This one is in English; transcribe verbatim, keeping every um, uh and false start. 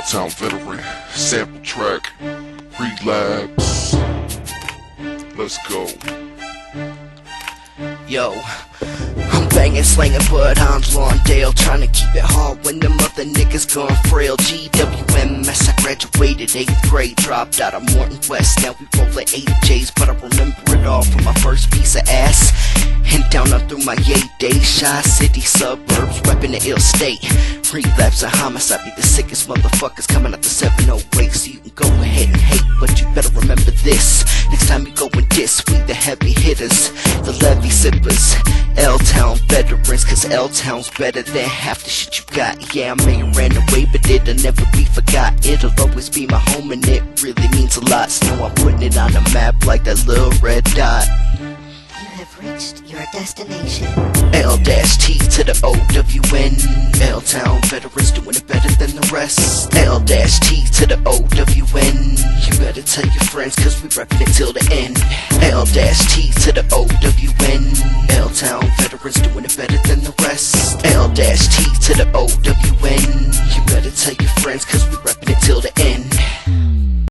L-Town veteran, sample track, relax, let's go. Yo, I'm banging, slanging bloodhounds, Lawndale, trying to keep it hard when them other niggas gone frail. G W M S, I graduated eighth grade, dropped out of Morton West. Now we rollin' eight J's, but I remember it all from my first piece of ass. And down on through my yay days, Shy City suburbs, reppin' the ill state. Relapse and homicide be the sickest motherfuckers coming out the seven oh eight. So you can go ahead and hate, but you better remember this. Next time you go and diss, we the heavy hitters, the levy sippers, L-Town veterans, cause L-Town's better than half the shit you got. Yeah, I may have ran away, but it'll never be forgot. It'll always be my home and it really means a lot. So I'm putting it on the map like that little red dot. You have reached your destination. L-T to the O W N. L-Town veterans doing it better than the rest. L-T to the O W N. You better tell your friends cause we reppin' it till the end. L-T to the O W N. L-Town veterans doing it better than the rest. L-T to the O